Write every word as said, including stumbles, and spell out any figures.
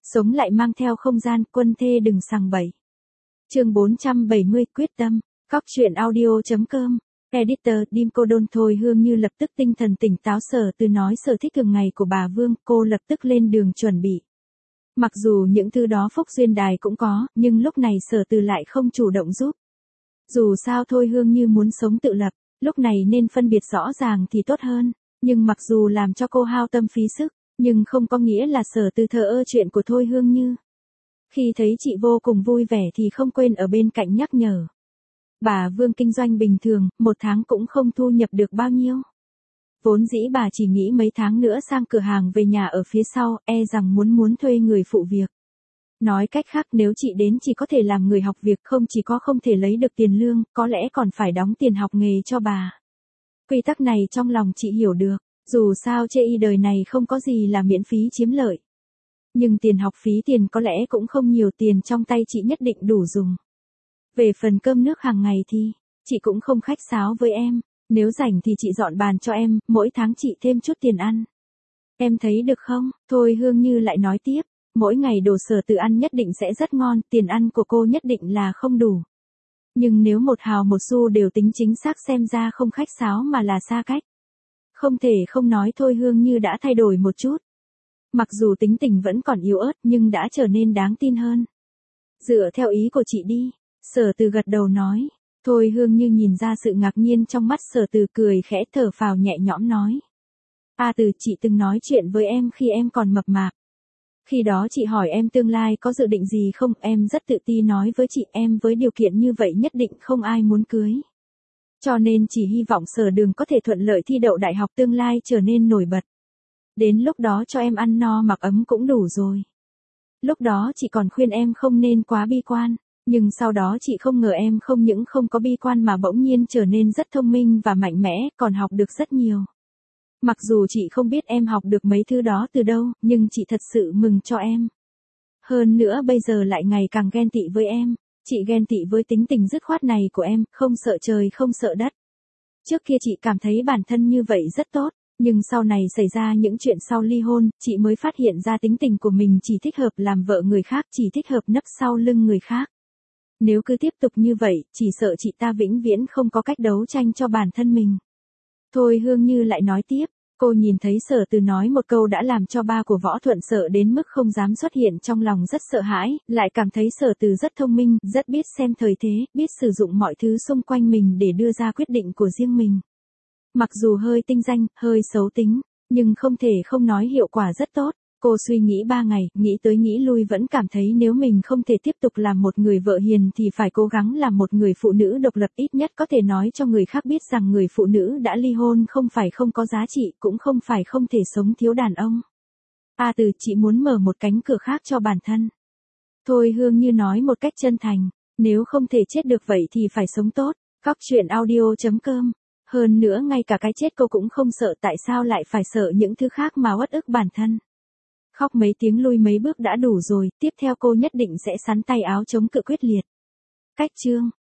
Sống lại mang theo không gian, quân thê đừng sằng bậy. Chương bốn trăm bảy mươi, quyết tâm. Cóc truyện audio.com. Editor, Dim cô đôn Thôi Hương Như lập tức tinh thần tỉnh táo. Sở Từ nói sở thích thường ngày của bà Vương, cô lập tức lên đường chuẩn bị. Mặc dù những thứ đó Phúc Duyên Đài cũng có, nhưng lúc này Sở Từ lại không chủ động giúp. Dù sao Thôi Hương Như muốn sống tự lập, lúc này nên phân biệt rõ ràng thì tốt hơn. Nhưng mặc dù làm cho cô hao tâm phí sức, nhưng không có nghĩa là Sở Từ thờ ơ chuyện của Thôi Hương Như. Khi thấy chị vô cùng vui vẻ thì không quên ở bên cạnh nhắc nhở. Bà Vương kinh doanh bình thường, một tháng cũng không thu nhập được bao nhiêu. Vốn dĩ bà chỉ nghĩ mấy tháng nữa sang cửa hàng về nhà ở phía sau, e rằng muốn muốn thuê người phụ việc. Nói cách khác, nếu chị đến chỉ có thể làm người học việc, không chỉ có không thể lấy được tiền lương, có lẽ còn phải đóng tiền học nghề cho bà. Quy tắc này trong lòng chị hiểu được, dù sao chê y đời này không có gì là miễn phí chiếm lợi. Nhưng tiền học phí tiền có lẽ cũng không nhiều, tiền trong tay chị nhất định đủ dùng. Về phần cơm nước hàng ngày thì, chị cũng không khách sáo với em, nếu rảnh thì chị dọn bàn cho em, mỗi tháng chị thêm chút tiền ăn. Em thấy được không? Thôi Hương Như lại nói tiếp, mỗi ngày đồ Sở Từ ăn nhất định sẽ rất ngon, tiền ăn của cô nhất định là không đủ. Nhưng nếu một hào một xu đều tính chính xác xem ra không khách sáo mà là xa cách. Không thể không nói Thôi Hương Như đã thay đổi một chút. Mặc dù tính tình vẫn còn yếu ớt nhưng đã trở nên đáng tin hơn. Dựa theo ý của chị đi. Sở Từ gật đầu nói. Thôi Hương Như nhìn ra sự ngạc nhiên trong mắt Sở Từ, cười khẽ thở phào nhẹ nhõm nói. A Từ, chị từng nói chuyện với em khi em còn mập mạp. Khi đó chị hỏi em tương lai có dự định gì không, em rất tự ti nói với chị em với điều kiện như vậy nhất định không ai muốn cưới. Cho nên chỉ hy vọng Sở Đường có thể thuận lợi thi đậu đại học, tương lai trở nên nổi bật. Đến lúc đó cho em ăn no mặc ấm cũng đủ rồi. Lúc đó chị còn khuyên em không nên quá bi quan. Nhưng sau đó chị không ngờ em không những không có bi quan mà bỗng nhiên trở nên rất thông minh và mạnh mẽ, còn học được rất nhiều. Mặc dù chị không biết em học được mấy thứ đó từ đâu, nhưng chị thật sự mừng cho em. Hơn nữa bây giờ lại ngày càng ghen tị với em. Chị ghen tị với tính tình dứt khoát này của em, không sợ trời không sợ đất. Trước kia chị cảm thấy bản thân như vậy rất tốt, nhưng sau này xảy ra những chuyện sau ly hôn, chị mới phát hiện ra tính tình của mình chỉ thích hợp làm vợ người khác, chỉ thích hợp nấp sau lưng người khác. Nếu cứ tiếp tục như vậy, chỉ sợ chị ta vĩnh viễn không có cách đấu tranh cho bản thân mình. Thôi Hương Như lại nói tiếp, cô nhìn thấy Sở Từ nói một câu đã làm cho ba của Võ Thuận sợ đến mức không dám xuất hiện, trong lòng rất sợ hãi, lại cảm thấy Sở Từ rất thông minh, rất biết xem thời thế, biết sử dụng mọi thứ xung quanh mình để đưa ra quyết định của riêng mình. Mặc dù hơi tinh danh, hơi xấu tính, nhưng không thể không nói hiệu quả rất tốt. Cô suy nghĩ ba ngày, nghĩ tới nghĩ lui vẫn cảm thấy nếu mình không thể tiếp tục làm một người vợ hiền thì phải cố gắng làm một người phụ nữ độc lập, ít nhất có thể nói cho người khác biết rằng người phụ nữ đã ly hôn không phải không có giá trị, cũng không phải không thể sống thiếu đàn ông. A Từ, chị muốn mở một cánh cửa khác cho bản thân. Thôi Hương Như nói một cách chân thành, nếu không thể chết được vậy thì phải sống tốt. Cóc truyện audio.com. Hơn nữa ngay cả cái chết cô cũng không sợ, tại sao lại phải sợ những thứ khác mà uất ức bản thân. Khóc mấy tiếng lui mấy bước đã đủ rồi, tiếp theo cô nhất định sẽ sắn tay áo chống cự quyết liệt. Cách chương